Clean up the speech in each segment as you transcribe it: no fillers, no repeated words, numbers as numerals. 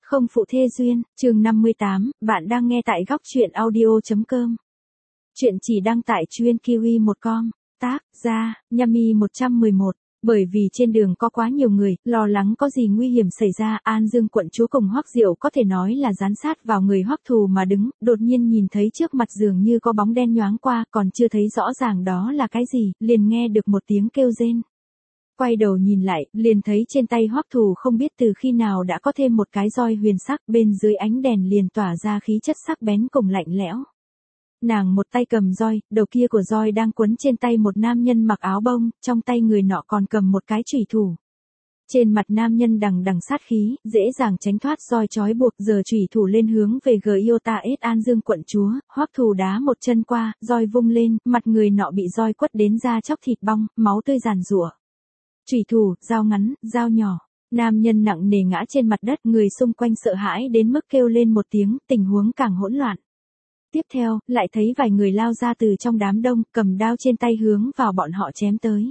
Không phụ thê duyên, chương 58, bạn đang nghe tại góc truyện audio.com. Chuyện chỉ đăng tại chuyên kiwi1com, tác, gia, Yami 111. Bởi vì trên đường có quá nhiều người, lo lắng có gì nguy hiểm xảy ra, An Dương quận chúa cùng Hoắc Diệu có thể nói là dán sát vào người Hoắc Thù mà đứng, đột nhiên nhìn thấy trước mặt dường như có bóng đen nhoáng qua, còn chưa thấy rõ ràng đó là cái gì, liền nghe được một tiếng kêu rên. Quay đầu nhìn lại, liền thấy trên tay Hoắc Thù không biết từ khi nào đã có thêm một cái roi huyền sắc, bên dưới ánh đèn liền tỏa ra khí chất sắc bén cùng lạnh lẽo. Nàng một tay cầm roi, đầu kia của roi đang quấn trên tay một nam nhân mặc áo bông, trong tay người nọ còn cầm một cái chủy thủ. Trên mặt nam nhân đằng đằng sát khí, dễ dàng tránh thoát roi trói buộc, giờ chủy thủ lên hướng về Giotaes An Dương quận chúa, Hoắc Thù đá một chân qua, roi vung lên, mặt người nọ bị roi quất đến da chóc thịt bong, máu tươi giàn giụa. Chủy thủ, dao ngắn, dao nhỏ. Nam nhân nặng nề ngã trên mặt đất, người xung quanh sợ hãi đến mức kêu lên một tiếng, tình huống càng hỗn loạn. Tiếp theo, lại thấy vài người lao ra từ trong đám đông, cầm đao trên tay hướng vào bọn họ chém tới.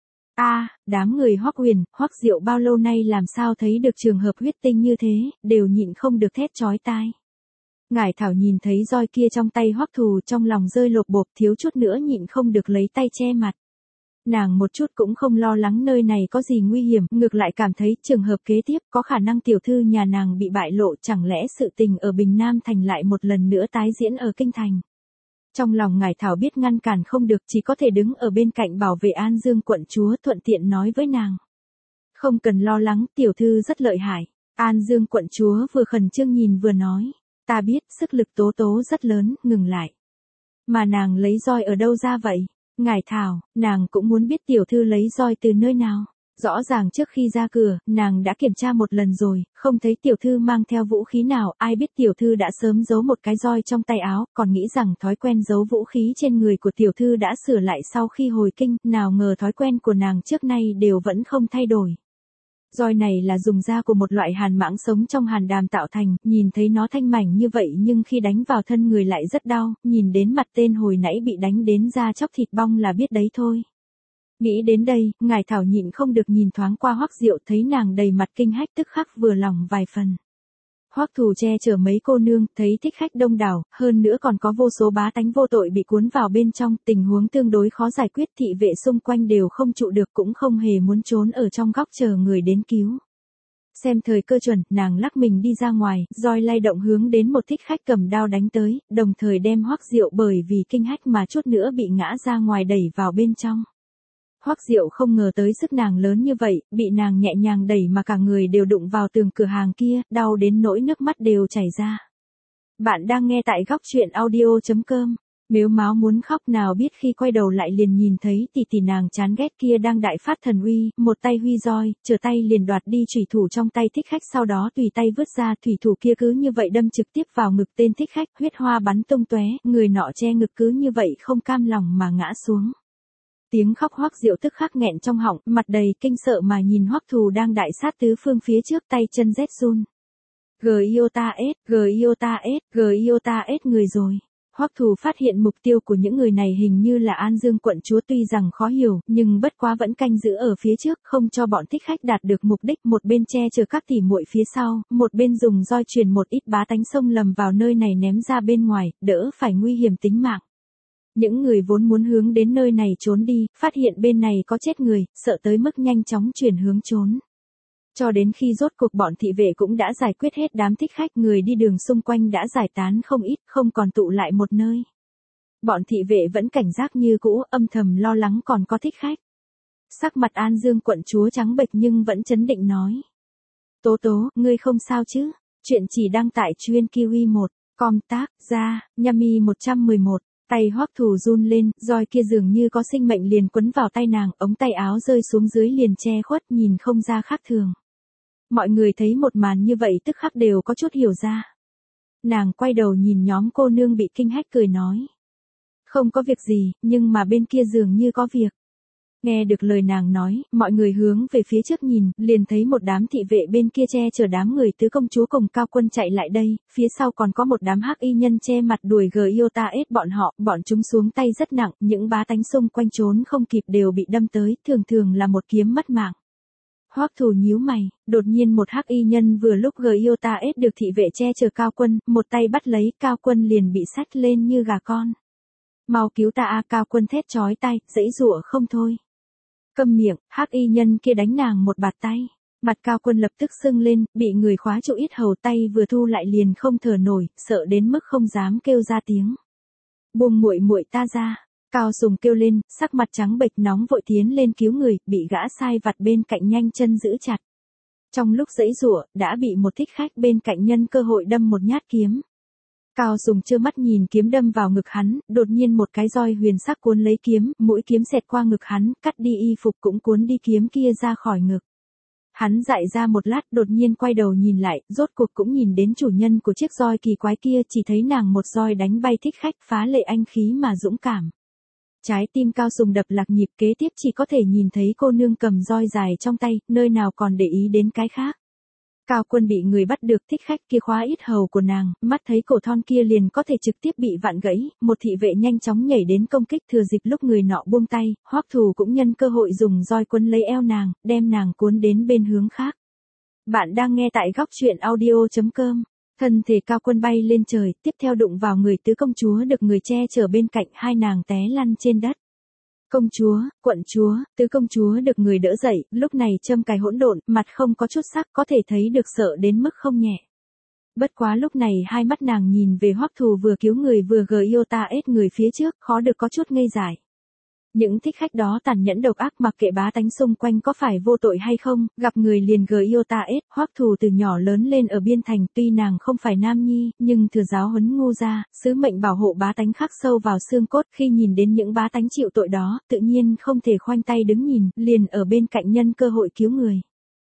Đám người Hoắc Huyền, Hoắc Diệu bao lâu nay làm sao thấy được trường hợp huyết tinh như thế, đều nhịn không được thét chói tai. Ngải Thảo nhìn thấy roi kia trong tay Hoắc Thù, trong lòng rơi lột bột, thiếu chút nữa nhịn không được lấy tay che mặt. Nàng một chút cũng không lo lắng nơi này có gì nguy hiểm, ngược lại cảm thấy trường hợp kế tiếp có khả năng tiểu thư nhà nàng bị bại lộ, chẳng lẽ sự tình ở Bình Nam Thành lại một lần nữa tái diễn ở Kinh Thành. Trong lòng Ngải Thảo biết ngăn cản không được, chỉ có thể đứng ở bên cạnh bảo vệ An Dương quận chúa, thuận tiện nói với nàng. Không cần lo lắng, tiểu thư rất lợi hại. An Dương quận chúa vừa khẩn trương nhìn vừa nói. Ta biết, sức lực Tố Tố rất lớn, ngừng lại. Mà nàng lấy roi ở đâu ra vậy? Ngải Thảo, nàng cũng muốn biết tiểu thư lấy roi từ nơi nào. Rõ ràng trước khi ra cửa, nàng đã kiểm tra một lần rồi, không thấy tiểu thư mang theo vũ khí nào, ai biết tiểu thư đã sớm giấu một cái roi trong tay áo, còn nghĩ rằng thói quen giấu vũ khí trên người của tiểu thư đã sửa lại sau khi hồi kinh, nào ngờ thói quen của nàng trước nay đều vẫn không thay đổi. Roi này là dùng da của một loại hàn mãng sống trong hàn đàm tạo thành, nhìn thấy nó thanh mảnh như vậy nhưng khi đánh vào thân người lại rất đau, nhìn đến mặt tên hồi nãy bị đánh đến da chóc thịt bong là biết đấy thôi. Nghĩ đến đây, Ngải Thảo nhịn không được nhìn thoáng qua Hoắc Diệu, thấy nàng đầy mặt kinh hách tức khắc vừa lòng vài phần. Hoắc Thù che chở mấy cô nương, thấy thích khách đông đảo, hơn nữa còn có vô số bá tánh vô tội bị cuốn vào bên trong, tình huống tương đối khó giải quyết, thị vệ xung quanh đều không trụ được, cũng không hề muốn trốn ở trong góc chờ người đến cứu. Xem thời cơ chuẩn, nàng lắc mình đi ra ngoài, roi lay động hướng đến một thích khách cầm đao đánh tới, đồng thời đem Hoắc Diệu bởi vì kinh hách mà chút nữa bị ngã ra ngoài đẩy vào bên trong. Hoắc Diệu không ngờ tới sức nàng lớn như vậy, bị nàng nhẹ nhàng đẩy mà cả người đều đụng vào tường cửa hàng kia, đau đến nỗi nước mắt đều chảy ra. Bạn đang nghe tại góc truyện audio.com. Mếu máo muốn khóc, nào biết khi quay đầu lại liền nhìn thấy tỷ tỷ nàng chán ghét kia đang đại phát thần uy, một tay huy roi, trở tay liền đoạt đi chủy thủ trong tay thích khách, sau đó tùy tay vứt ra, thủy thủ kia cứ như vậy đâm trực tiếp vào ngực tên thích khách, huyết hoa bắn tung tóe, người nọ che ngực cứ như vậy không cam lòng mà ngã xuống. Tiếng khóc Hoắc Diệu tức khắc nghẹn trong họng, mặt đầy kinh sợ mà nhìn Hoắc Thù đang đại sát tứ phương phía trước, tay chân rét run. Giotaes, người rồi. Hoắc Thù phát hiện mục tiêu của những người này hình như là An Dương quận chúa, tuy rằng khó hiểu, nhưng bất quá vẫn canh giữ ở phía trước, không cho bọn thích khách đạt được mục đích, một bên che chở các tỉ muội phía sau, một bên dùng roi truyền một ít bá tánh xông lầm vào nơi này ném ra bên ngoài, đỡ phải nguy hiểm tính mạng. Những người vốn muốn hướng đến nơi này trốn đi, phát hiện bên này có chết người, sợ tới mức nhanh chóng chuyển hướng trốn. Cho đến khi rốt cuộc bọn thị vệ cũng đã giải quyết hết đám thích khách, người đi đường xung quanh đã giải tán không ít, không còn tụ lại một nơi. Bọn thị vệ vẫn cảnh giác như cũ, âm thầm lo lắng còn có thích khách. Sắc mặt An Dương quận chúa trắng bệch nhưng vẫn trấn định nói. Tố Tố, ngươi không sao chứ? Chuyện chỉ đăng tại chuyên kiwi1com, tác, gia, Yami 111. Tay Hoắc Thù run lên, roi kia dường như có sinh mệnh liền quấn vào tay nàng, ống tay áo rơi xuống dưới liền che khuất, nhìn không ra khác thường. Mọi người thấy một màn như vậy tức khắc đều có chút hiểu ra. Nàng quay đầu nhìn nhóm cô nương bị kinh hách cười nói. Không có việc gì, nhưng mà bên kia dường như có việc. Nghe được lời nàng nói, mọi người hướng về phía trước nhìn, liền thấy một đám thị vệ bên kia che chở đám người tứ công chúa cùng cao quân chạy lại đây, phía sau còn có một đám hắc y nhân che mặt đuổi Giotaes bọn chúng xuống tay rất nặng, những bá tánh xung quanh trốn không kịp đều bị đâm tới, thường thường là một kiếm mất mạng. Hoắc Thù nhíu mày, đột nhiên một hắc y nhân vừa lúc Gyota-S được thị vệ che chở Cao Quân, một tay bắt lấy, Cao Quân liền bị xách lên như gà con. Mau cứu ta a, Cao Quân thét chói tai, giãy giụa không thôi. Câm miệng, hắc y nhân kia đánh nàng một bạt tay. Mặt Cao Quân lập tức sưng lên, bị người khóa trụ yết hầu, tay vừa thu lại liền không thở nổi, sợ đến mức không dám kêu ra tiếng. Buông muội muội ta ra. Cao Sùng kêu lên, sắc mặt trắng bệch nóng vội tiến lên cứu người, bị gã sai vặt bên cạnh nhanh chân giữ chặt. Trong lúc giãy giụa, đã bị một thích khách bên cạnh nhân cơ hội đâm một nhát kiếm. Cao Sùng trơ mắt nhìn kiếm đâm vào ngực hắn, đột nhiên một cái roi huyền sắc cuốn lấy kiếm, mũi kiếm xẹt qua ngực hắn, cắt đi y phục cũng cuốn đi kiếm kia ra khỏi ngực. Hắn dại ra một lát, đột nhiên quay đầu nhìn lại, rốt cuộc cũng nhìn đến chủ nhân của chiếc roi kỳ quái kia, chỉ thấy nàng một roi đánh bay thích khách, phá lệ anh khí mà dũng cảm. Trái tim Cao Sùng đập lạc nhịp, kế tiếp chỉ có thể nhìn thấy cô nương cầm roi dài trong tay, nơi nào còn để ý đến cái khác. Cao Quân bị người bắt được, thích khách kia khóa yết hầu của nàng, mắt thấy cổ thon kia liền có thể trực tiếp bị vặn gãy, một thị vệ nhanh chóng nhảy đến công kích, thừa dịp lúc người nọ buông tay, Hoắc Thù cũng nhân cơ hội dùng roi quấn lấy eo nàng, đem nàng cuốn đến bên hướng khác. Bạn đang nghe tại góc truyện audio.com. Thân thể Cao Quân bay lên trời, tiếp theo đụng vào người tứ công chúa được người che chở bên cạnh, hai nàng té lăn trên đất. Công chúa, quận chúa, tứ công chúa được người đỡ dậy, lúc này châm cài hỗn độn, mặt không có chút sắc, có thể thấy được sợ đến mức không nhẹ. Bất quá lúc này hai mắt nàng nhìn về Hoắc Thù vừa cứu người vừa Gyota-S người phía trước, khó được có chút ngây dại. Những thích khách đó tàn nhẫn độc ác, mặc kệ bá tánh xung quanh có phải vô tội hay không, gặp người liền Gyota-S. Hoắc Thù từ nhỏ lớn lên ở biên thành, tuy nàng không phải nam nhi, nhưng thừa giáo huấn ngu ra, sứ mệnh bảo hộ bá tánh khắc sâu vào xương cốt, khi nhìn đến những bá tánh chịu tội đó, tự nhiên không thể khoanh tay đứng nhìn, liền ở bên cạnh nhân cơ hội cứu người.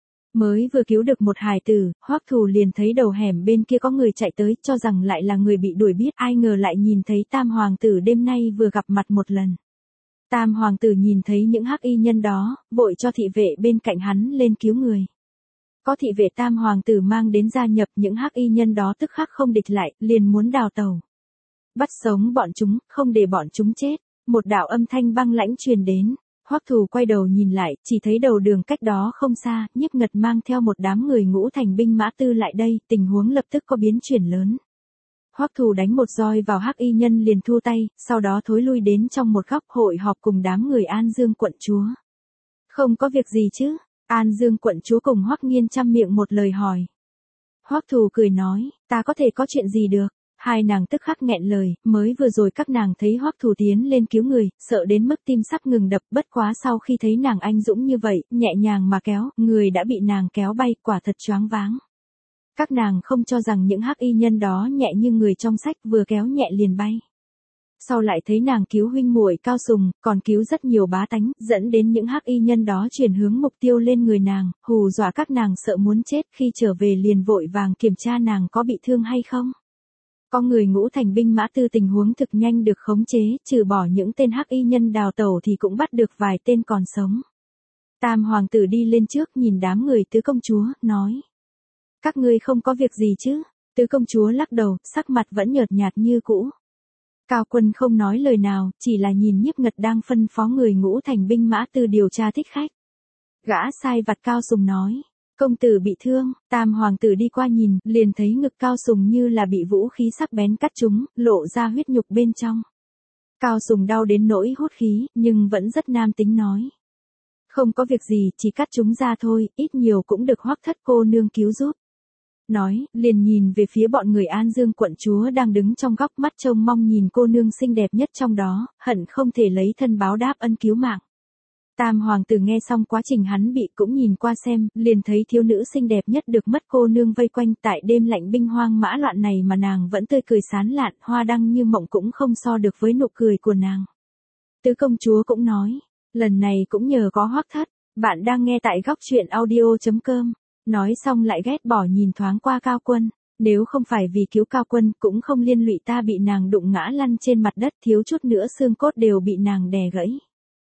Mới vừa cứu được một hài tử, Hoắc Thù liền thấy đầu hẻm bên kia có người chạy tới, cho rằng lại là người bị đuổi biết, ai ngờ lại nhìn thấy Tam hoàng tử đêm nay vừa gặp mặt một lần. Tam hoàng tử nhìn thấy những hắc y nhân đó, vội cho thị vệ bên cạnh hắn lên cứu người. Có thị vệ Tam hoàng tử mang đến gia nhập, những hắc y nhân đó tức khắc không địch lại, liền muốn đào tẩu. Bắt sống bọn chúng, không để bọn chúng chết. Một đạo âm thanh băng lãnh truyền đến. Hoắc Thù quay đầu nhìn lại, chỉ thấy đầu đường cách đó không xa, Nhiếp Ngật mang theo một đám người ngũ thành binh mã tư lại đây, tình huống lập tức có biến chuyển lớn. Hoắc Thù đánh một roi vào hắc y nhân liền thu tay, sau đó thối lui đến trong một góc hội họp cùng đám người An Dương quận chúa. Không có việc gì chứ? An Dương quận chúa cùng Hoắc Nghiên chăm miệng một lời hỏi. Hoắc Thù cười nói, ta có thể có chuyện gì được? Hai nàng tức khắc nghẹn lời, mới vừa rồi các nàng thấy Hoắc Thù tiến lên cứu người, sợ đến mức tim sắp ngừng đập, bất quá sau khi thấy nàng anh dũng như vậy, nhẹ nhàng mà kéo, người đã bị nàng kéo bay, quả thật choáng váng. Các nàng không cho rằng những hắc y nhân đó nhẹ như người trong sách, vừa kéo nhẹ liền bay. Sau lại thấy nàng cứu huynh muội Cao Sùng, còn cứu rất nhiều bá tánh, dẫn đến những hắc y nhân đó chuyển hướng mục tiêu lên người nàng, hù dọa các nàng sợ muốn chết, khi trở về liền vội vàng kiểm tra nàng có bị thương hay không. Có người ngũ thành binh mã tư tình huống thực nhanh được khống chế, trừ bỏ những tên hắc y nhân đào tẩu thì cũng bắt được vài tên còn sống. Tam hoàng tử đi lên trước nhìn đám người tứ công chúa, nói. Các ngươi không có việc gì chứ? Tứ công chúa lắc đầu, sắc mặt vẫn nhợt nhạt như cũ. Cao Quân không nói lời nào, chỉ là nhìn Nhiếp Ngật đang phân phó người ngũ thành binh mã tư điều tra thích khách. Gã sai vặt Cao Sùng nói. Công tử bị thương, Tam hoàng tử đi qua nhìn, liền thấy ngực Cao Sùng như là bị vũ khí sắc bén cắt trúng, lộ ra huyết nhục bên trong. Cao Sùng đau đến nỗi hốt khí, nhưng vẫn rất nam tính nói. Không có việc gì, chỉ cắt chúng ra thôi, ít nhiều cũng được Hoắc thất cô nương cứu giúp. Nói, liền nhìn về phía bọn người An Dương quận chúa đang đứng trong góc, mắt trông mong nhìn cô nương xinh đẹp nhất trong đó, hận không thể lấy thân báo đáp ân cứu mạng. Tam hoàng tử nghe xong quá trình hắn bị cũng nhìn qua xem, liền thấy thiếu nữ xinh đẹp nhất được mất cô nương vây quanh tại đêm lạnh binh hoang mã loạn này mà nàng vẫn tươi cười sán lạn, hoa đăng như mộng cũng không so được với nụ cười của nàng. Tứ công chúa cũng nói, lần này cũng nhờ có Hoắc thất, bạn đang nghe tại góc truyện audio.com. Nói xong lại ghét bỏ nhìn thoáng qua Cao Quân, nếu không phải vì cứu Cao Quân cũng không liên lụy ta bị nàng đụng ngã lăn trên mặt đất, thiếu chút nữa xương cốt đều bị nàng đè gãy.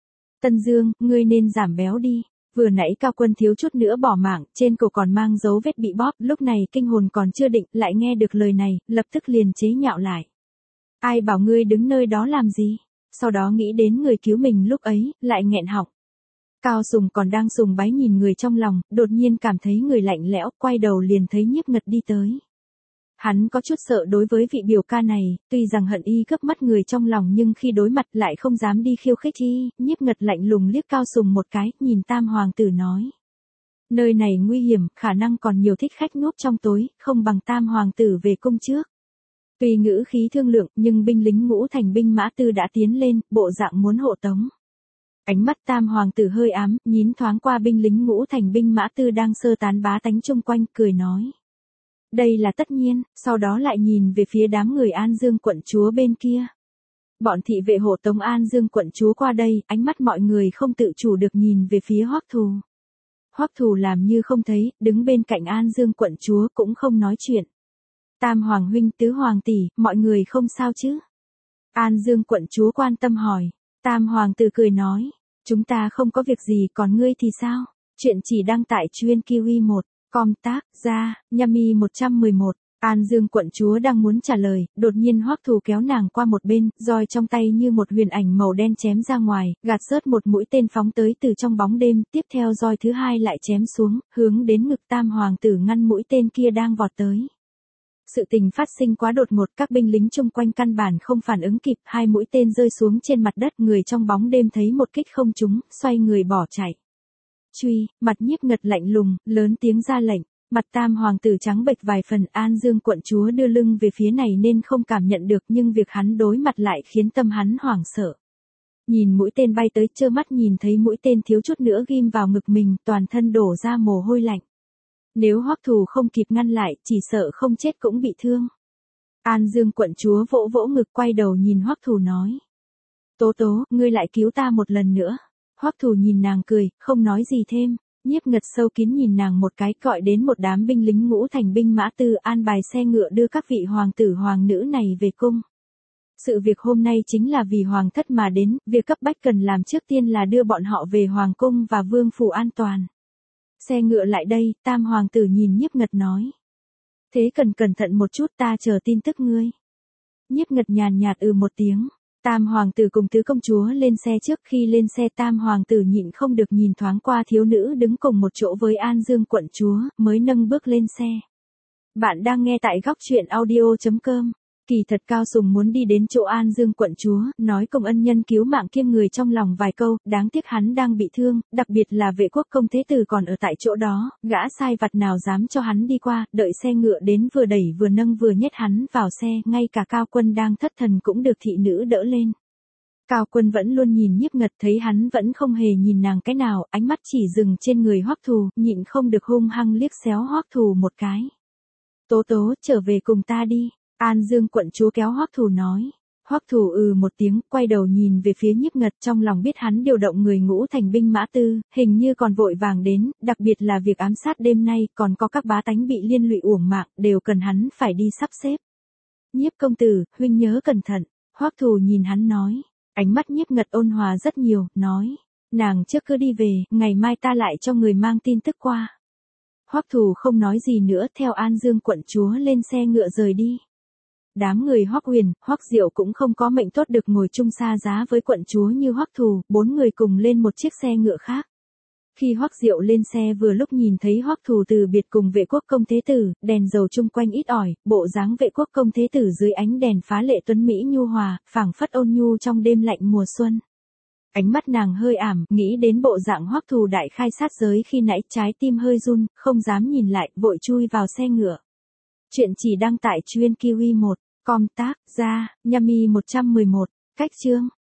Tân Dương, ngươi nên giảm béo đi, vừa nãy Cao Quân thiếu chút nữa bỏ mạng, trên cổ còn mang dấu vết bị bóp, lúc này kinh hồn còn chưa định, lại nghe được lời này, lập tức liền chế nhạo lại. Ai bảo ngươi đứng nơi đó làm gì? Sau đó nghĩ đến người cứu mình lúc ấy, lại nghẹn họng. Cao Sùng còn đang sùng bái nhìn người trong lòng, đột nhiên cảm thấy người lạnh lẽo, quay đầu liền thấy Nhiếp Ngật đi tới. Hắn có chút sợ đối với vị biểu ca này, tuy rằng hận y cướp mắt người trong lòng nhưng khi đối mặt lại không dám đi khiêu khích y, Nhiếp Ngật lạnh lùng liếc Cao Sùng một cái, nhìn Tam Hoàng tử nói. Nơi này nguy hiểm, khả năng còn nhiều thích khách núp trong tối, không bằng Tam Hoàng tử về cung trước. Tuy ngữ khí thương lượng, nhưng binh lính Ngũ Thành binh mã tư đã tiến lên, bộ dạng muốn hộ tống. Ánh mắt Tam Hoàng tử hơi ám, nhín thoáng qua binh lính Ngũ Thành binh mã tư đang sơ tán bá tánh chung quanh, cười nói. Đây là tất nhiên, sau đó lại nhìn về phía đám người An Dương quận chúa bên kia. Bọn thị vệ hộ tống An Dương quận chúa qua đây, ánh mắt mọi người không tự chủ được nhìn về phía Hoắc Thù. Hoắc Thù làm như không thấy, đứng bên cạnh An Dương quận chúa cũng không nói chuyện. Tam Hoàng huynh, Tứ Hoàng tỷ, mọi người không sao chứ? An Dương quận chúa quan tâm hỏi. Tam Hoàng tử cười nói, chúng ta không có việc gì, còn ngươi thì sao? Chuyện chỉ đăng tại Chuyên Kiwi 1. Com tác ra, Yami 111. An Dương quận chúa đang muốn trả lời, đột nhiên Hoắc Thù kéo nàng qua một bên, roi trong tay như một huyền ảnh màu đen chém ra ngoài, gạt rớt một mũi tên phóng tới từ trong bóng đêm, tiếp theo roi thứ hai lại chém xuống, hướng đến ngực Tam Hoàng tử ngăn mũi tên kia đang vọt tới. Sự tình phát sinh quá đột ngột, các binh lính chung quanh căn bản không phản ứng kịp, hai mũi tên rơi xuống trên mặt đất, người trong bóng đêm thấy một kích không trúng, xoay người bỏ chạy. Truy, mặt Nhiếp Ngật lạnh lùng, lớn tiếng ra lệnh, mặt Tam Hoàng tử trắng bệch vài phần. An Dương quận chúa đưa lưng về phía này nên không cảm nhận được, nhưng việc hắn đối mặt lại khiến tâm hắn hoảng sợ. Nhìn mũi tên bay tới, trơ mắt nhìn thấy mũi tên thiếu chút nữa ghim vào ngực mình, toàn thân đổ ra mồ hôi lạnh. Nếu Hoắc Thù không kịp ngăn lại, chỉ sợ không chết cũng bị thương. An Dương quận chúa vỗ vỗ ngực, quay đầu nhìn Hoắc Thù nói. Tố tố, ngươi lại cứu ta một lần nữa. Hoắc Thù nhìn nàng cười, không nói gì thêm. Nhiếp Ngật sâu kín nhìn nàng một cái, gọi đến một đám binh lính Ngũ Thành binh mã tư, an bài xe ngựa đưa các vị hoàng tử hoàng nữ này về cung. Sự việc hôm nay chính là vì hoàng thất mà đến, việc cấp bách cần làm trước tiên là đưa bọn họ về hoàng cung và vương phủ an toàn. Xe ngựa lại đây, Tam Hoàng tử nhìn Nhiếp Ngật nói. Thế cần cẩn thận một chút, ta chờ tin tức ngươi. Nhiếp Ngật nhàn nhạt một tiếng. Tam Hoàng tử cùng Tứ công chúa lên xe trước, khi lên xe Tam Hoàng tử nhịn không được nhìn thoáng qua thiếu nữ đứng cùng một chỗ với An Dương quận chúa, mới nâng bước lên xe. Bạn đang nghe tại góc truyện audio.com. Kỳ thật Cao Sùng muốn đi đến chỗ An Dương quận chúa, nói công ân nhân cứu mạng kiêm người trong lòng vài câu, đáng tiếc hắn đang bị thương, đặc biệt là Vệ Quốc công thế tử còn ở tại chỗ đó, gã sai vặt nào dám cho hắn đi qua, đợi xe ngựa đến vừa đẩy vừa nâng vừa nhét hắn vào xe, ngay cả Cao Quân đang thất thần cũng được thị nữ đỡ lên. Cao Quân vẫn luôn nhìn Nhiếp Ngật, thấy hắn vẫn không hề nhìn nàng cái nào, ánh mắt chỉ dừng trên người Hoắc Thù, nhịn không được hung hăng liếc xéo Hoắc Thù một cái. Tố tố, trở về cùng ta đi. An Dương quận chúa kéo Hoắc Thù nói. Hoắc Thù một tiếng, quay đầu nhìn về phía Nhiếp Ngật, trong lòng biết hắn điều động người Ngũ Thành binh mã tư, hình như còn vội vàng đến, đặc biệt là việc ám sát đêm nay, còn có các bá tánh bị liên lụy uổng mạng, đều cần hắn phải đi sắp xếp. Nhiếp công tử, huynh nhớ cẩn thận. Hoắc Thù nhìn hắn nói. Ánh mắt Nhiếp Ngật ôn hòa rất nhiều, nói. Nàng trước cứ đi về, ngày mai ta lại cho người mang tin tức qua. Hoắc Thù không nói gì nữa, theo An Dương quận chúa lên xe ngựa rời đi. Đám người Hoắc Huyền, Hoắc Diệu cũng không có mệnh tốt được ngồi chung xa giá với quận chúa như Hoắc Thù, bốn người cùng lên một chiếc xe ngựa khác. Khi Hoắc Diệu lên xe vừa lúc nhìn thấy Hoắc Thù từ biệt cùng Vệ Quốc công thế tử, đèn dầu chung quanh ít ỏi, bộ dáng Vệ Quốc công thế tử dưới ánh đèn phá lệ tuấn mỹ nhu hòa, phảng phất ôn nhu trong đêm lạnh mùa xuân. Ánh mắt nàng hơi ảm, nghĩ đến bộ dạng Hoắc Thù đại khai sát giới khi nãy, trái tim hơi run, không dám nhìn lại, vội chui vào xe ngựa. Chuyện chỉ đăng tại Chuyên Kiwi 1. Com tác ra, Yami 111. Cách chương.